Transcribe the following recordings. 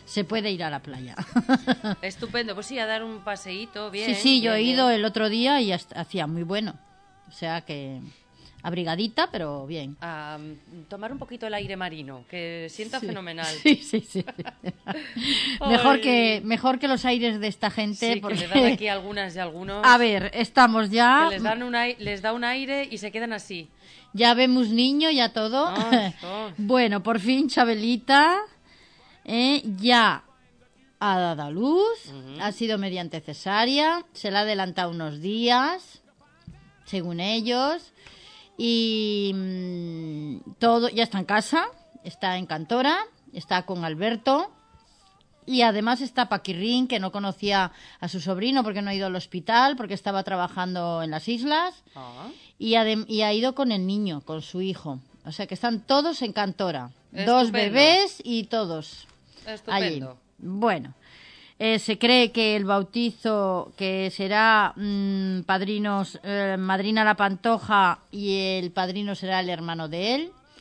se puede ir a la playa. Estupendo, pues sí, a dar un paseíto, bien. Sí, yo he bien, ido bien. el otro día y hacía muy bueno. O sea que abrigadita, pero bien. A tomar un poquito el aire marino, que sienta Sí. fenomenal. Sí. mejor Ay. mejor que los aires de esta gente, Sí, porque que le dan aquí algunas y algunos. a ver, estamos ya, Que les da un aire y se quedan así. ya vemos niño, ya todo. Ay, ay. Bueno, por fin Chabelita ya ha dado a luz, ha sido mediante cesárea, se la ha adelantado unos días, según ellos, y todo ya está en casa, está en Cantora, está con Alberto. Y además está Paquirrín, que no conocía a su sobrino porque no ha ido al hospital, porque estaba trabajando en las islas. Ah. Y ha ido con el niño, con su hijo. O sea que están todos en Cantora. Estupendo. 2 bebés y todos allí. Estupendo. Bueno, se cree que el bautizo, que será padrinos, madrina la Pantoja y el padrino será el hermano de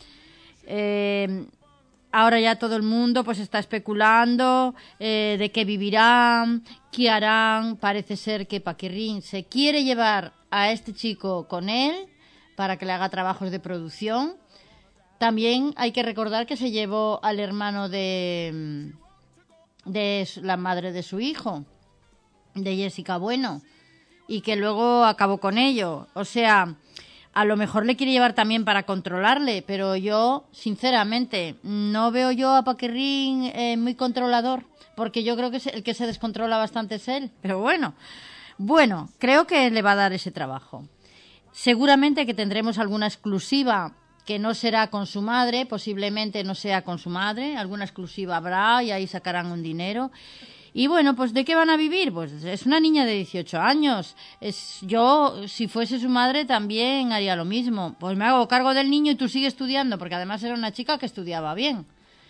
él. Ahora ya todo el mundo pues está especulando de qué vivirán, qué harán. Parece ser que Paquirrín se quiere llevar a este chico con él para que le haga trabajos de producción. También hay que recordar que se llevó al hermano de la madre de su hijo, de Jessica Bueno, y que luego acabó con ello. O sea, a lo mejor le quiere llevar también para controlarle, pero yo, sinceramente, no veo yo a Paquirrín muy controlador, porque yo creo que el que se descontrola bastante es él. Pero bueno, creo que le va a dar ese trabajo. Seguramente que tendremos alguna exclusiva que no será con su madre, posiblemente no sea con su madre, alguna exclusiva habrá y ahí sacarán un dinero. Y bueno, pues ¿de qué van a vivir? Pues es una niña de 18 años. Yo, si fuese su madre, también haría lo mismo. Pues me hago cargo del niño y tú sigues estudiando, porque además era una chica que estudiaba bien.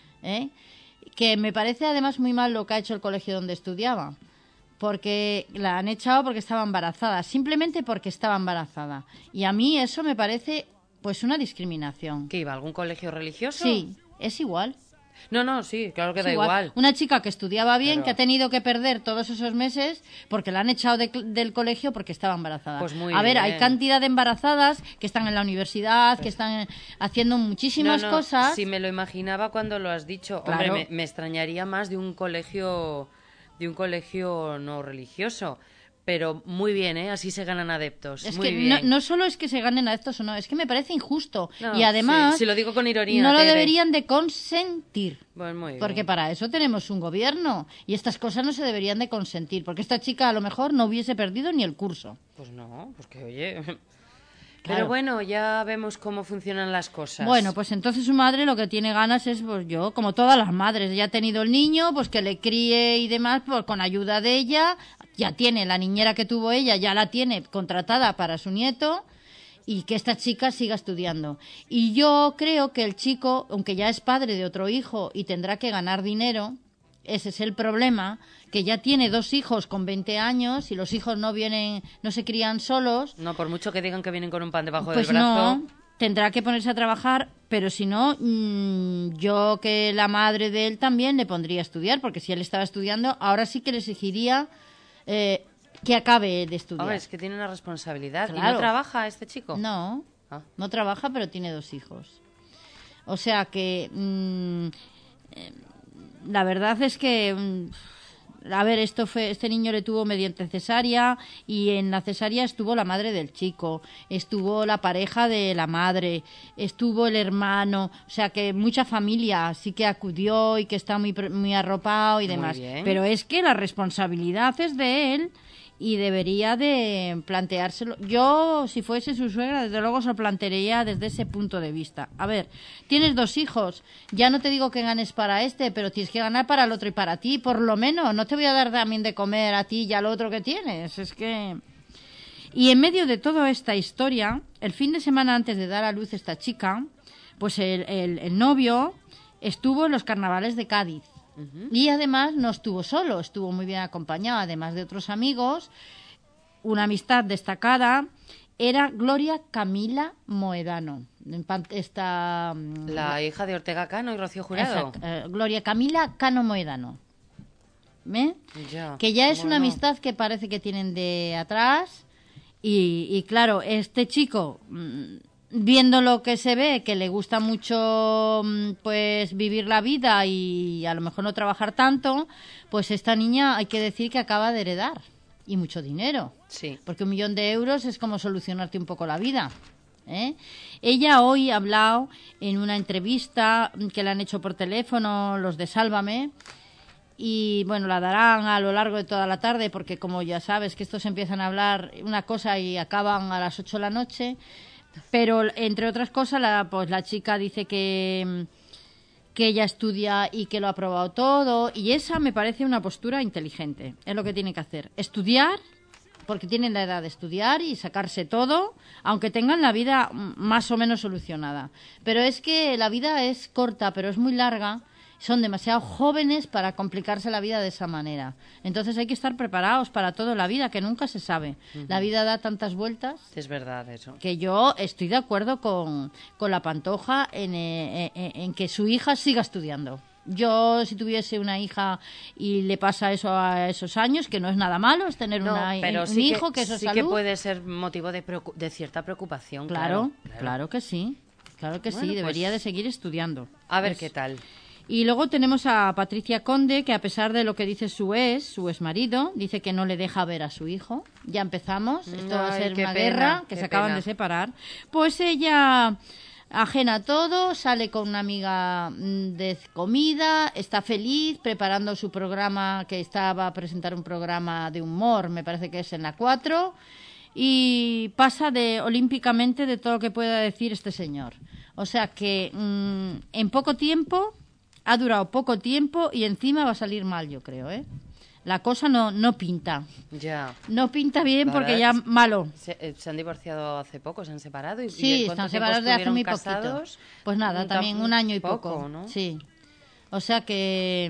Que me parece además muy mal lo que ha hecho el colegio donde estudiaba. Porque la han echado porque estaba embarazada, simplemente porque estaba embarazada. Y a mí eso me parece pues una discriminación. ¿Qué iba? ¿Algún colegio religioso? Sí, es igual. No, sí, claro que Es da igual. Una chica que estudiaba bien, Pero- que ha tenido que perder todos esos meses porque la han echado del colegio porque estaba embarazada. Pues muy a ver, bien. hay cantidad de embarazadas que están en la universidad, que están haciendo muchísimas No, cosas. Sí, me lo imaginaba cuando lo has dicho. Claro. Hombre, me extrañaría más de un colegio no religioso. Pero muy bien, ¿eh? Así se ganan adeptos. Es muy que bien. no solo es que se ganen a estos o no, es que me parece injusto. No, Y además, sí, si lo digo con ironía, no lo Tere. deberían de consentir. Pues muy bien. Porque para eso tenemos un gobierno. Y estas cosas no se deberían de consentir. Porque esta chica a lo mejor no hubiese perdido ni el curso. Pues no, pues que oye. Claro. Pero bueno, ya vemos cómo funcionan las cosas. Bueno, pues entonces su madre lo que tiene ganas es, pues yo, como todas las madres, ya ha tenido el niño, pues que le críe y demás, pues con ayuda de ella. Ya tiene la niñera que tuvo ella, ya la tiene contratada para su nieto. Y que esta chica siga estudiando. Y yo creo que el chico, aunque ya es padre de otro hijo y tendrá que ganar dinero, ese es el problema, que ya tiene 2 hijos con 20 años y los hijos no se crían solos. No, por mucho que digan que vienen con un pan debajo Pues del brazo. no, tendrá que ponerse a trabajar, pero si no, yo que la madre de él también le pondría a estudiar, porque si él estaba estudiando, ahora sí que le exigiría que acabe de estudiar. Hombre, es que tiene una responsabilidad. ¿Y Claro. no trabaja este chico? No, Ah. no trabaja, pero tiene 2 hijos. O sea que la verdad es que a ver, este niño le tuvo mediante cesárea y en la cesárea estuvo la madre del chico, estuvo la pareja de la madre, estuvo el hermano, o sea que mucha familia sí que acudió y que está muy arropado y Muy demás. bien. Pero es que la responsabilidad es de él y debería de planteárselo. Yo, si fuese su suegra, desde luego se lo plantearía desde ese punto de vista. A ver, tienes 2 hijos, ya no te digo que ganes para este, pero tienes que ganar para el otro y para ti, por lo menos. No te voy a dar también de comer a ti y al otro que tienes, es que... Y en medio de toda esta historia, el fin de semana antes de dar a luz esta chica, pues el novio estuvo en los carnavales de Cádiz. Y además no estuvo solo, estuvo muy bien acompañado, además de otros amigos. Una amistad destacada era Gloria Camila Moedano. La hija de Ortega Cano y Rocío Jurado. Gloria Camila Cano Moedano. ¿eh? Ya, Que ya es cómo una no. amistad que parece que tienen de atrás y claro, este chico, viendo lo que se ve, que le gusta mucho pues vivir la vida y a lo mejor no trabajar tanto, pues esta niña hay que decir que acaba de heredar y mucho dinero. Sí. Porque 1.000.000 de euros es como solucionarte un poco la vida. ¿Eh? Ella hoy ha hablado en una entrevista que le han hecho por teléfono los de Sálvame y bueno, la darán a lo largo de toda la tarde porque como ya sabes que estos empiezan a hablar una cosa y acaban a las 8 de la noche, pero entre otras cosas pues la chica dice que ella estudia y que lo ha probado todo y esa me parece una postura inteligente, es lo que tiene que hacer, estudiar porque tienen la edad de estudiar y sacarse todo, aunque tengan la vida más o menos solucionada. Pero es que la vida es corta, pero es muy larga. Son demasiado jóvenes para complicarse la vida de esa manera. Entonces hay que estar preparados para toda la vida, que nunca se sabe. La vida da tantas vueltas. Es verdad eso. Que yo estoy de acuerdo con la Pantoja en que su hija siga estudiando. Yo, si tuviese una hija y le pasa eso a esos años, que no es nada malo, es tener pero un hijo, que eso es sí salud. que puede ser motivo de cierta preocupación. Claro, claro que sí. Claro que Bueno, sí, debería pues, de seguir estudiando. A ver qué tal. Y luego tenemos a Patricia Conde, que a pesar de lo que dice su exmarido, dice que no le deja ver a su hijo. Ya empezamos, esto va a ser una guerra, que se acaban de separar. Pues ella, ajena a todo, sale con una amiga de comida, está feliz, preparando su programa, que va a presentar un programa de humor, me parece que es en la 4, y pasa olímpicamente de todo lo que pueda decir este señor. O sea que en poco tiempo... Ha durado poco tiempo y encima va a salir mal, yo creo, ¿eh? La cosa no pinta. Ya. No pinta bien Ahora porque ya malo. Se han divorciado hace poco, se han separado. Sí, están separados de hace muy poquito. Pues nada, también un año y poco. ¿No? Sí. O sea que,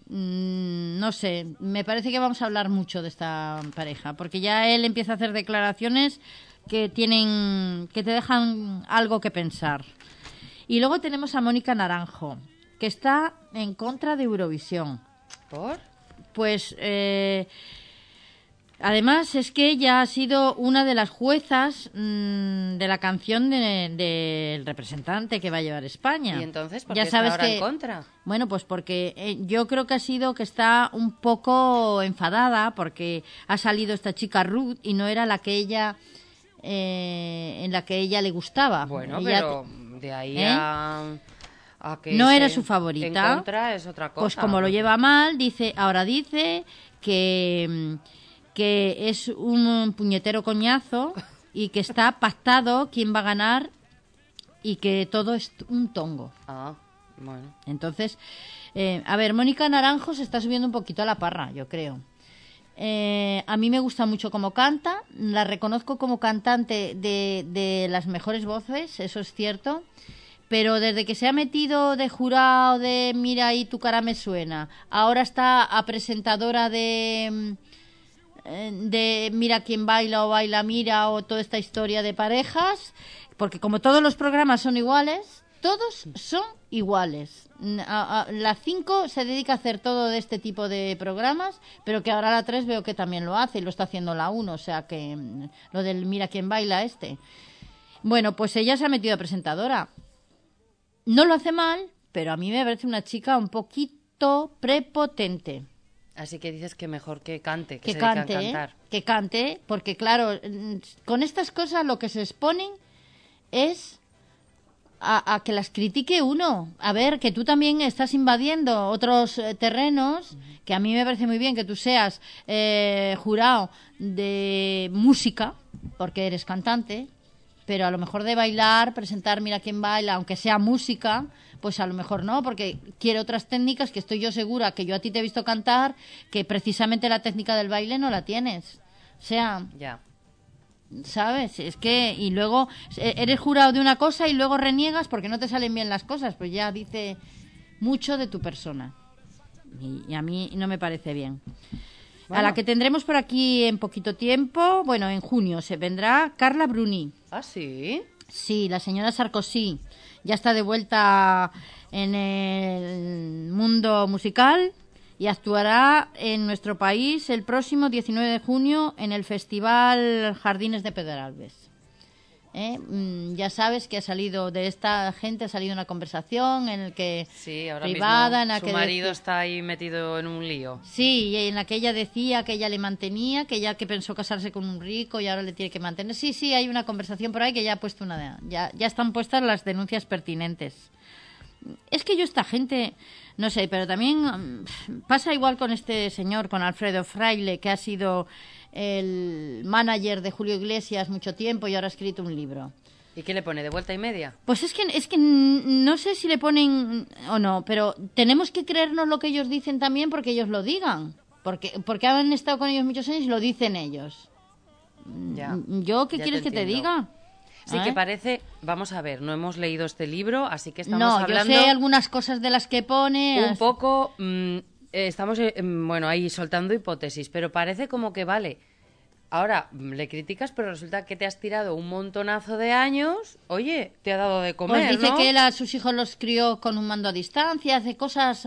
no sé, me parece que vamos a hablar mucho de esta pareja, porque ya él empieza a hacer declaraciones que te dejan algo que pensar. Y luego tenemos a Mónica Naranjo, que está en contra de Eurovisión. ¿Por? Pues, además es que ella ha sido una de las juezas de la canción del representante que va a llevar España. ¿Y entonces por ya qué sabes está ahora que, en contra? Bueno, pues porque yo creo que ha sido que está un poco enfadada porque ha salido esta chica Ruth y no era la que ella... en la que ella le gustaba. Bueno, ella pero de ahí a que no era su favorita. En contra es otra cosa. Pues como lo lleva mal, ahora dice que es un puñetero coñazo y que está pactado quién va a ganar y que todo es un tongo. Ah, bueno. Entonces, a ver, Mónica Naranjo se está subiendo un poquito a la parra, yo creo. A mí me gusta mucho cómo canta, la reconozco como cantante de las mejores voces, eso es cierto, pero desde que se ha metido de jurado de Mira ahí tu cara me suena, ahora está a presentadora de Mira quién baila o baila Mira o toda esta historia de parejas, porque como todos los programas son iguales, todos son iguales. La 5 se dedica a hacer todo de este tipo de programas, pero que ahora la 3 veo que también lo hace y lo está haciendo la 1, o sea que lo del Mira quién baila Bueno, pues ella se ha metido a presentadora. No lo hace mal, pero a mí me parece una chica un poquito prepotente. Así que dices que mejor que cante, que cante, porque claro, con estas cosas lo que se exponen es a que las critique uno. A ver, que tú también estás invadiendo otros terrenos, que a mí me parece muy bien que tú seas jurado de música, porque eres cantante, pero a lo mejor de bailar, presentar Mira quién baila, aunque sea música, pues a lo mejor no, porque quiere otras técnicas que estoy yo segura que yo a ti te he visto cantar, que precisamente la técnica del baile no la tienes. O sea, ya. ¿Sabes? Es que, y luego eres jurado de una cosa y luego reniegas porque no te salen bien las cosas, pues ya dice mucho de tu persona. Y a mí no me parece bien. Bueno. A la que tendremos por aquí en poquito tiempo, bueno, en junio se vendrá Carla Bruni. ¿Ah, sí? Sí, la señora Sarkozy ya está de vuelta en el mundo musical y actuará en nuestro país el próximo 19 de junio en el Festival Jardines de Pedralbes. Ya sabes que ha salido de esta gente, ha salido una conversación en el que sí, ahora privada, mismo en la su que marido está ahí metido en un lío. Sí, y en la que ella decía que ella le mantenía, que ella que pensó casarse con un rico y ahora le tiene que mantener. Sí, hay una conversación por ahí que ya ha puesto ya están puestas las denuncias pertinentes. Es que yo esta gente, no sé, pero también pasa igual con este señor, con Alfredo Fraile, que ha sido el manager de Julio Iglesias mucho tiempo y ahora ha escrito un libro. ¿Y qué le pone? ¿De vuelta y media? Pues es que no sé si le ponen o no, pero tenemos que creernos lo que ellos dicen también porque ellos lo digan. Porque han estado con ellos muchos años y lo dicen ellos. Ya, ¿Yo qué quieres que te diga? Sí, que parece... Vamos a ver, no hemos leído este libro, así que estamos hablando... No, yo sé algunas cosas de las que pone... Un poco... estamos, bueno, ahí soltando hipótesis, pero parece como que vale... Ahora, le criticas, pero resulta que te has tirado un montonazo de años. Oye, te ha dado de comer, pues dice ¿no? que él a sus hijos los crió con un mando a distancia, hace cosas...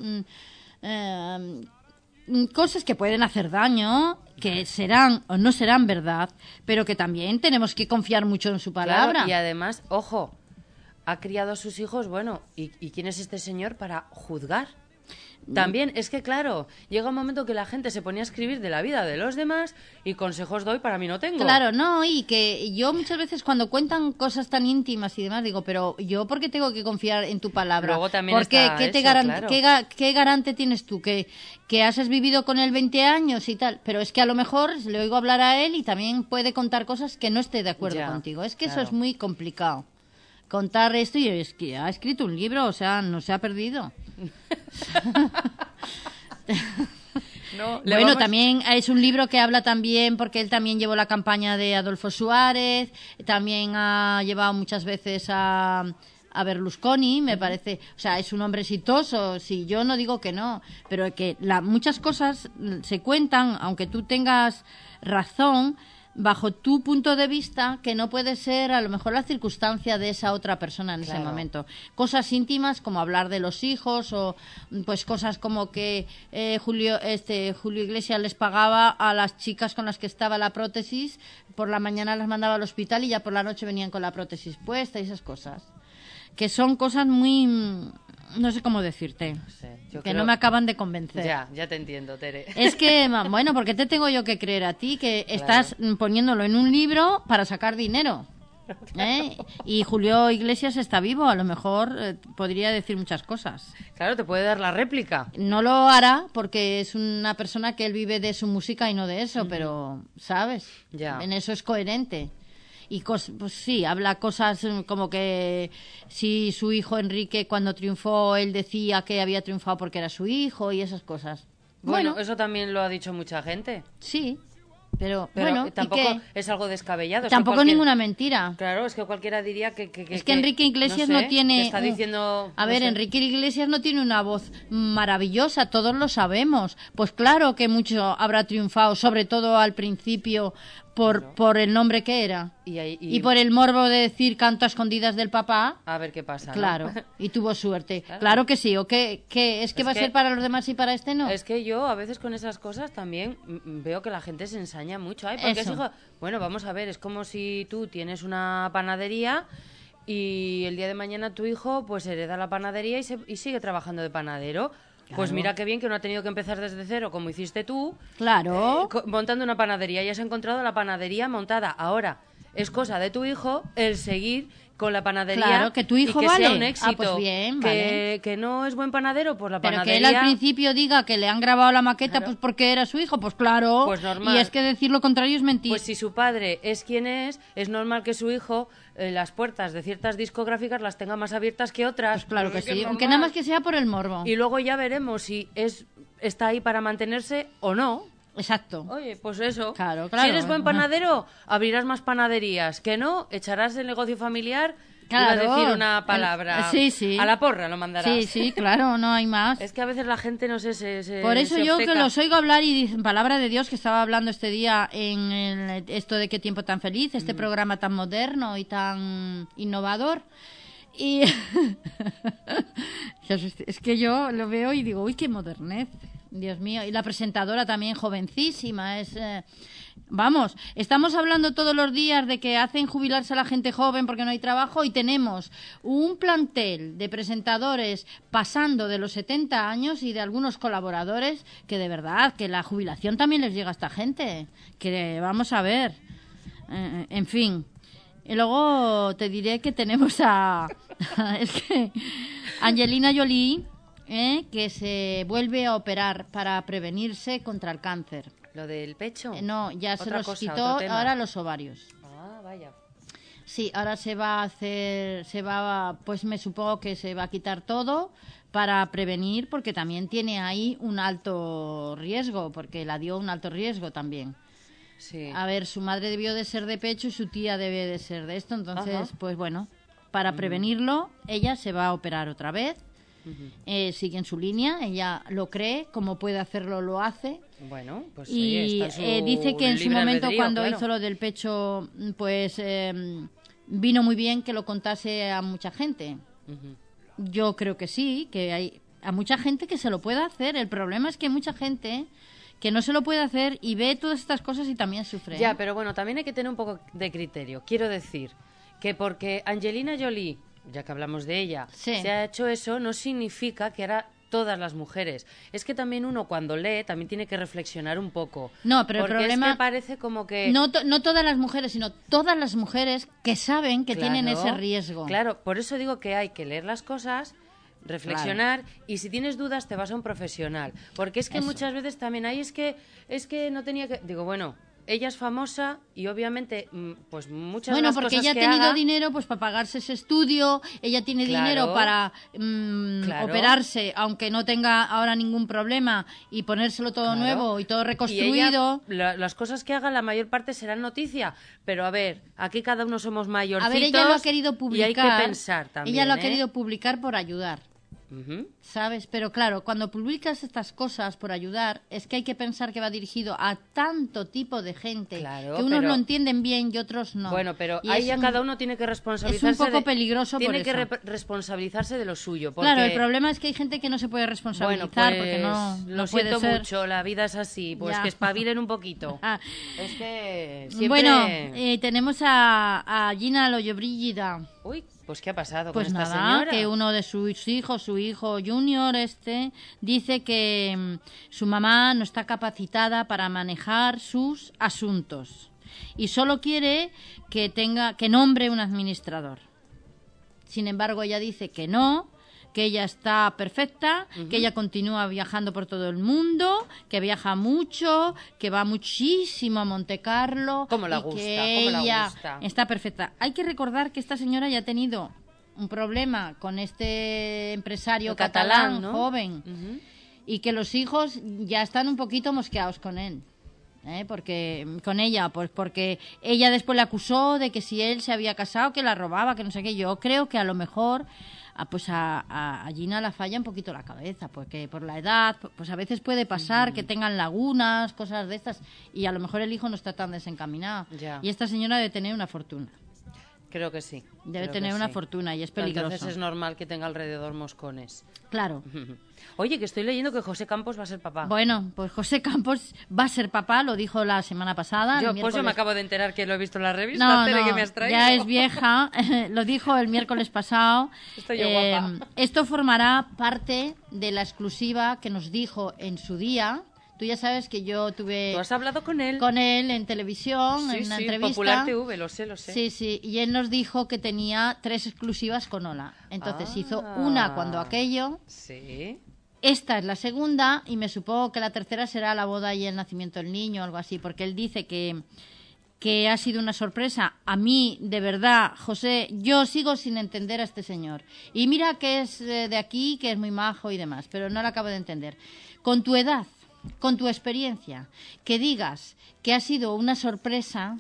cosas que pueden hacer daño, que serán o no serán verdad, pero que también tenemos que confiar mucho en su palabra. Claro, y además, ojo, ha criado a sus hijos, bueno, ¿y quién es este señor para juzgar? También, es que claro, llega un momento que la gente se ponía a escribir de la vida de los demás y consejos doy, para mí no tengo. Claro, no, y que yo muchas veces cuando cuentan cosas tan íntimas y demás, digo, pero yo ¿por qué tengo que confiar en tu palabra? Luego también porque está claro. ¿qué garante tienes tú? Que has vivido con él 20 años y tal, pero es que a lo mejor le oigo hablar a él y también puede contar cosas que no esté de acuerdo contigo. Es que claro. Eso es muy complicado. Contar esto y es que ha escrito un libro, o sea, no se ha perdido. No, bueno, también es un libro que habla también, porque él también llevó la campaña de Adolfo Suárez, también ha llevado muchas veces a Berlusconi, me parece, o sea, es un hombre exitoso, sí, yo no digo que no, pero que muchas cosas se cuentan, aunque tú tengas razón, bajo tu punto de vista, que no puede ser a lo mejor la circunstancia de esa otra persona en ese momento. Cosas íntimas como hablar de los hijos o pues cosas como que Julio Iglesias les pagaba a las chicas con las que estaba la prótesis, por la mañana las mandaba al hospital y ya por la noche venían con la prótesis puesta y esas cosas. Que son cosas muy... no sé cómo decirte, no me acaban de convencer. Ya te entiendo, Tere. Es que, bueno, ¿por qué te tengo yo que creer a ti que estás poniéndolo en un libro para sacar dinero? Y Julio Iglesias está vivo, a lo mejor podría decir muchas cosas. Claro, te puede dar la réplica. No lo hará porque es una persona que él vive de su música y no de eso, pero, ¿sabes? Ya. En eso es coherente. Y pues sí, habla cosas como que si su hijo Enrique cuando triunfó, él decía que había triunfado porque era su hijo y esas cosas. Bueno, eso también lo ha dicho mucha gente. Sí, pero bueno, tampoco ¿y qué? Es algo descabellado. Tampoco es ninguna mentira. Claro, es que cualquiera diría que es que Enrique Iglesias no tiene... está diciendo, a ver, Enrique Iglesias no tiene una voz maravillosa, todos lo sabemos. Pues claro que mucho habrá triunfado, sobre todo al principio, por el nombre que era. Y por el morbo de decir canto a escondidas del papá. A ver qué pasa, claro, ¿no? Y tuvo suerte. Claro que sí, o que es que va a ser para los demás y para este no. Es que yo a veces con esas cosas también veo que la gente se ensaña mucho. Ay, porque es hijo... Bueno, vamos a ver, es como si tú tienes una panadería y el día de mañana tu hijo pues hereda la panadería y sigue trabajando de panadero. Claro. Pues mira qué bien que no ha tenido que empezar desde cero como hiciste tú. Claro. Montando una panadería y has encontrado la panadería montada. Ahora, es cosa de tu hijo el seguir con la panadería. Claro, que tu hijo y que vale. sea un éxito. Pues bien, que no es buen panadero, pues la panadería... Pero que él al principio diga que le han grabado la maqueta pues porque era su hijo, pues claro. Pues normal. Y es que decir lo contrario es mentir. Pues si su padre es quien es normal que su hijo las puertas de ciertas discográficas las tenga más abiertas que otras. Pues claro que sí, aunque nada más que sea por el morbo. Y luego ya veremos si está ahí para mantenerse o no. Exacto. Oye, pues eso. Claro. Si eres buen panadero, abrirás más panaderías. Que no, echarás el negocio familiar. Claro. Iba a decir una palabra. Sí. A la porra lo mandarás. Sí, claro, no hay más. Es que a veces la gente, no sé, Por eso yo obceca. Que los oigo hablar y dicen, palabra de Dios, que estaba hablando este día en esto de Qué tiempo tan feliz, este programa tan moderno y tan innovador. Y es que yo lo veo y digo, uy, qué modernez. Dios mío. Y la presentadora también jovencísima. Vamos, estamos hablando todos los días de que hacen jubilarse a la gente joven porque no hay trabajo y tenemos un plantel de presentadores pasando de los 70 años y de algunos colaboradores que de verdad, que la jubilación también les llega a esta gente. Que vamos a ver. En fin. Y luego te diré que tenemos es que Angelina Jolie, que se vuelve a operar para prevenirse contra el cáncer. ¿Lo del pecho? No, ya se los quitó ahora los ovarios. Ah, vaya. Sí, ahora pues me supongo que se va a quitar todo para prevenir, porque también tiene ahí un alto riesgo, porque la dio un alto riesgo también. Sí. A ver, su madre debió de ser de pecho y su tía debe de ser de esto, entonces, pues bueno, para prevenirlo, ella se va a operar otra vez. Sigue en su línea, ella lo cree, como puede hacerlo lo hace. Bueno, pues y está en dice que en su momento cuando hizo lo del pecho, pues vino muy bien que lo contase a mucha gente. Yo creo que sí, que hay a mucha gente que se lo puede hacer. El problema es que hay mucha gente que no se lo puede hacer y ve todas estas cosas y también sufre. Ya, pero bueno, también hay que tener un poco de criterio. Quiero decir que porque Angelina Jolie, ya que hablamos de ella, se ha hecho eso, no significa que ahora todas las mujeres. Es que también uno cuando lee también tiene que reflexionar un poco. No, pero el problema es que parece como que... No todas las mujeres, sino todas las mujeres que saben que tienen ese riesgo. Claro, por eso digo que hay que leer las cosas, reflexionar, y si tienes dudas te vas a un profesional. Porque es que muchas veces también es que no tenía que... Digo, bueno... Ella es famosa y obviamente pues muchas de las cosas que ella ha tenido dinero pues para pagarse ese estudio, ella tiene dinero para operarse, aunque no tenga ahora ningún problema, y ponérselo todo nuevo y todo reconstruido. Y ella, las cosas que haga la mayor parte serán noticia, pero a ver, aquí cada uno somos mayorcitos. A ver, ella lo ha querido publicar. Y hay que pensar también. Ella lo ha querido publicar por ayudar. ¿Sabes? Pero claro, cuando publicas estas cosas por ayudar, es que hay que pensar que va dirigido a tanto tipo de gente, que unos lo entienden bien y otros no. Bueno, pero ahí ya cada uno tiene que responsabilizarse. Es un poco peligroso tiene por eso. que responsabilizarse de lo suyo. Porque... Claro, el problema es que hay gente que no se puede responsabilizar, pues, porque no lo puede siento ser. mucho, la vida es así, pues que espabilen un poquito. Es que siempre... Bueno, tenemos a Gina Lollobrigida. Uy, pues ¿qué ha pasado pues con esta nada, señora? Que uno de sus hijos, su hijo Junior, dice que su mamá no está capacitada para manejar sus asuntos y solo quiere que nombre un administrador. Sin embargo, ella dice que no, que ella está perfecta, que ella continúa viajando por todo el mundo, que viaja mucho, que va muchísimo a Monte Carlo. ¿Cómo la gusta? Que ella está perfecta. Hay que recordar que esta señora ya ha tenido un problema con este empresario catalán, ¿no? Joven, y que los hijos ya están un poquito mosqueados con él. Porque con ella, pues porque ella después le acusó de que si él se había casado, que la robaba, que no sé qué. Yo creo que a lo mejor pues a Gina la falla un poquito la cabeza, porque por la edad, pues a veces puede pasar que tengan lagunas, cosas de estas, y a lo mejor el hijo no está tan desencaminado. Ya. Y esta señora debe tener una fortuna. Creo que sí. Debe tener una fortuna y es peligroso. Entonces es normal que tenga alrededor moscones. Claro. Oye, que estoy leyendo que José Campos va a ser papá. Bueno, pues José Campos va a ser papá, lo dijo la semana pasada. Yo me acabo de enterar que lo he visto en la revista. No, que me has traído. Ya es vieja, lo dijo el miércoles pasado. Estoy yo guapa. Esto formará parte de la exclusiva que nos dijo en su día. Tú ya sabes que yo tuve... ¿Tú has hablado con él? Con él en televisión, en una entrevista. Popular TV, lo sé. Sí, y él nos dijo que tenía 3 exclusivas con Ola. Entonces hizo una cuando aquello. Sí. Esta es la segunda y me supongo que la tercera será la boda y el nacimiento del niño o algo así, porque él dice que ha sido una sorpresa. A mí, de verdad, José, yo sigo sin entender a este señor. Y mira que es de aquí, que es muy majo y demás, pero no lo acabo de entender. Con tu edad, con tu experiencia, que digas que ha sido una sorpresa,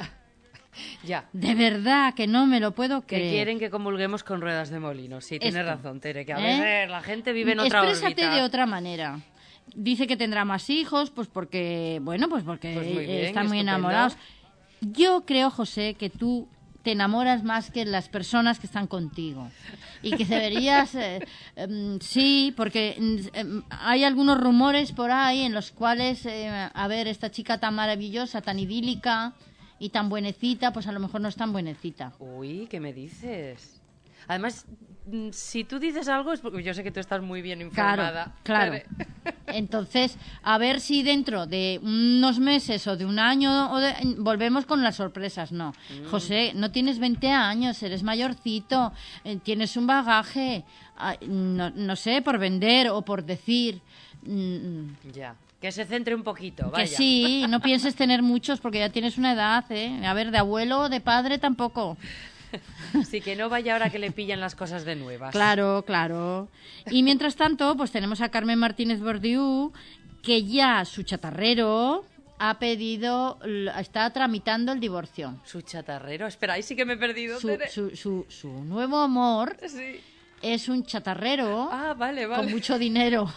ya. De verdad que no me lo puedo creer. Que quieren que comulguemos con ruedas de molino. Sí, tienes razón, Tere, que a veces la gente vive en otra órbita. Exprésate de otra manera. Dice que tendrá más hijos, pues porque, bueno, pues porque pues muy bien, están muy estupendo. enamorados. Yo creo, José, que tú te enamoras más que las personas que están contigo. Y que deberías... sí, porque hay algunos rumores por ahí en los cuales, a ver, esta chica tan maravillosa, tan idílica y tan buenecita, pues a lo mejor no es tan buenecita. Uy, ¿qué me dices? Además, si tú dices algo es porque yo sé que tú estás muy bien informada. Claro. Entonces, a ver si dentro de unos meses o de un año volvemos con las sorpresas. No, José, no tienes 20 años, eres mayorcito, tienes un bagaje, no sé, por vender o por decir. Ya, que se centre un poquito, vaya. Que sí, no pienses tener muchos porque ya tienes una edad, ¿eh? A ver, de abuelo o de padre tampoco. Sí, que no vaya ahora que le pillan las cosas de nuevas. Claro. Y mientras tanto, pues tenemos a Carmen Martínez Bordiú, que ya su chatarrero está tramitando el divorcio. ¿Su chatarrero? Espera, ahí sí que me he perdido. Su nuevo amor sí. Es un chatarrero vale. con mucho dinero.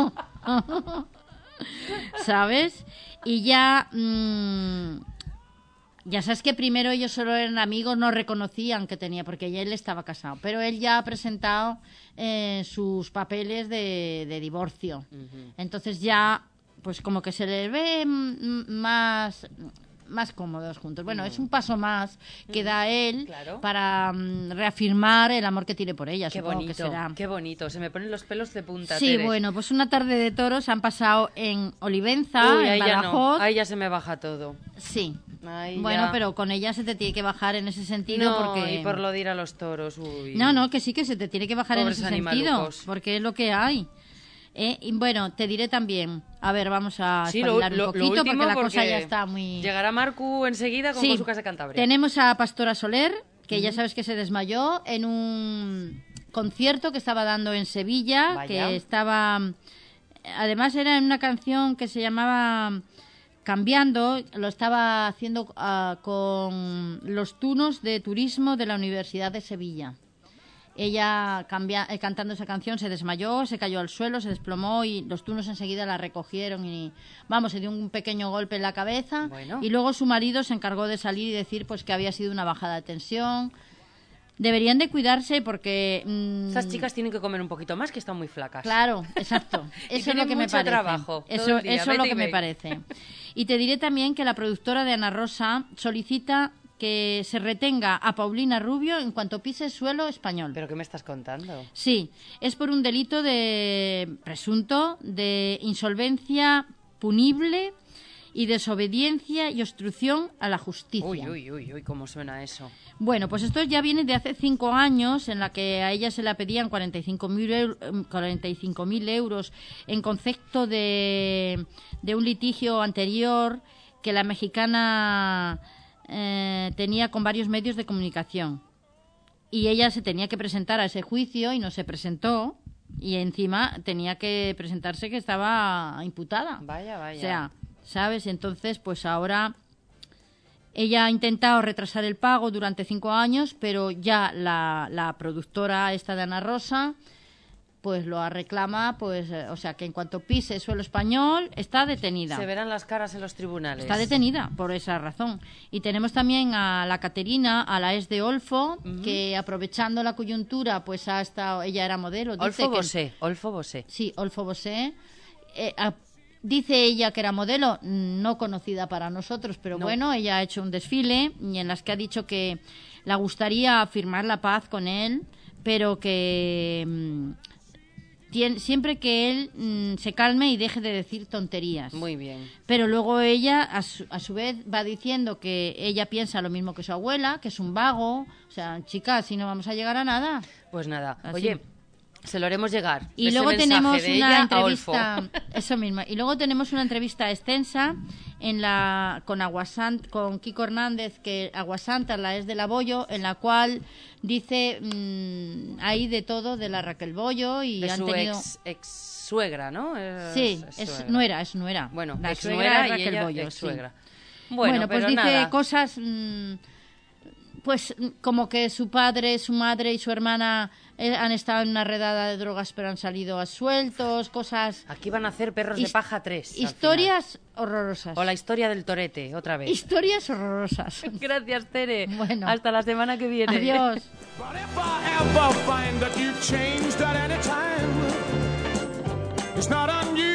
¿Sabes? Y ya... Ya sabes que primero ellos solo eran amigos, no reconocían que tenía, porque ya él estaba casado. Pero él ya ha presentado sus papeles de divorcio. Uh-huh. Entonces ya, pues como que se les ve más cómodos juntos. Bueno, es un paso más que da él para reafirmar el amor que tiene por ella. Qué bonito, que será. Qué bonito. Se me ponen los pelos de punta. Sí, Tere. Bueno, pues una tarde de toros han pasado en Olivenza, en Badajoz. Ahí ya se me baja todo. Sí. Ahí bueno, ya. Pero con ella se te tiene que bajar en ese sentido. No, porque... y por lo de ir a los toros. Uy. No, que sí que se te tiene que bajar Pobres en ese animalucos. sentido. Porque es lo que hay. Y bueno, te diré también. A ver, vamos a espabilar un poquito porque la cosa ya está muy... Llegará Marcu enseguida con Bosucas de Cantabria. Tenemos a Pastora Soler, que ya sabes que se desmayó en un concierto que estaba dando en Sevilla. Vaya. Que estaba... Además era en una canción que se llamaba... Cambiando, lo estaba haciendo con los tunos de turismo de la Universidad de Sevilla. Ella, cantando esa canción, se desmayó, se cayó al suelo, se desplomó y los tunos enseguida la recogieron y, se dio un pequeño golpe en la cabeza. Bueno. Y luego su marido se encargó de salir y decir pues que había sido una bajada de tensión. Deberían de cuidarse porque... Esas chicas tienen que comer un poquito más, que están muy flacas. Claro, exacto. Eso es lo que me parece. Trabajo, eso es lo que me parece. Y te diré también que la productora de Ana Rosa solicita que se retenga a Paulina Rubio en cuanto pise suelo español. ¿Pero qué me estás contando? Sí, es por un delito presunto de insolvencia punible y desobediencia y obstrucción a la justicia. Uy, ¿cómo suena eso? Bueno, pues esto ya viene de hace 5 años, en la que a ella se le pedían 45.000 euros en concepto de un litigio anterior que la mexicana tenía con varios medios de comunicación. Y ella se tenía que presentar a ese juicio y no se presentó. Y encima tenía que presentarse que estaba imputada. Vaya. O sea, ¿sabes? Entonces, pues ahora ella ha intentado retrasar el pago durante 5 años, pero ya la productora esta de Ana Rosa pues lo reclama, pues, o sea, que en cuanto pise suelo español está detenida. Se verán las caras en los tribunales. Está detenida por esa razón. Y tenemos también a la Caterina, a la ex de Olfo, que aprovechando la coyuntura, pues ha estado, ella era modelo. Olfo Bosé. Sí, Olfo Bosé. Dice ella que era modelo, no conocida para nosotros, pero bueno, ella ha hecho un desfile y en las que ha dicho que le gustaría firmar la paz con él, pero que siempre que él se calme y deje de decir tonterías. Muy bien. Pero luego ella, a su vez, va diciendo que ella piensa lo mismo que su abuela, que es un vago. O sea, chicas, si no vamos a llegar a nada. Pues nada. Así. Oye, se lo haremos llegar. Y luego tenemos una entrevista, eso mismo. Y luego tenemos una entrevista extensa con Kiko Hernández, que Aguasanta la es de la Bollo, en la cual dice hay de todo de la Raquel Bollo y de han su tenido ex suegra, ¿no? Sí, es nuera. Bueno, la ex suegra nuera es Raquel y ella Bollo, ex suegra. Sí. Bueno, pues dice nada. cosas pues como que su padre, su madre y su hermana han estado en una redada de drogas pero han salido sueltos, cosas... Aquí van a hacer Perros de Paja 3. Historias horrorosas. O la historia del torete, otra vez. Historias horrorosas. Gracias, Tere. Bueno. Hasta la semana que viene. Adiós. It's not unusual.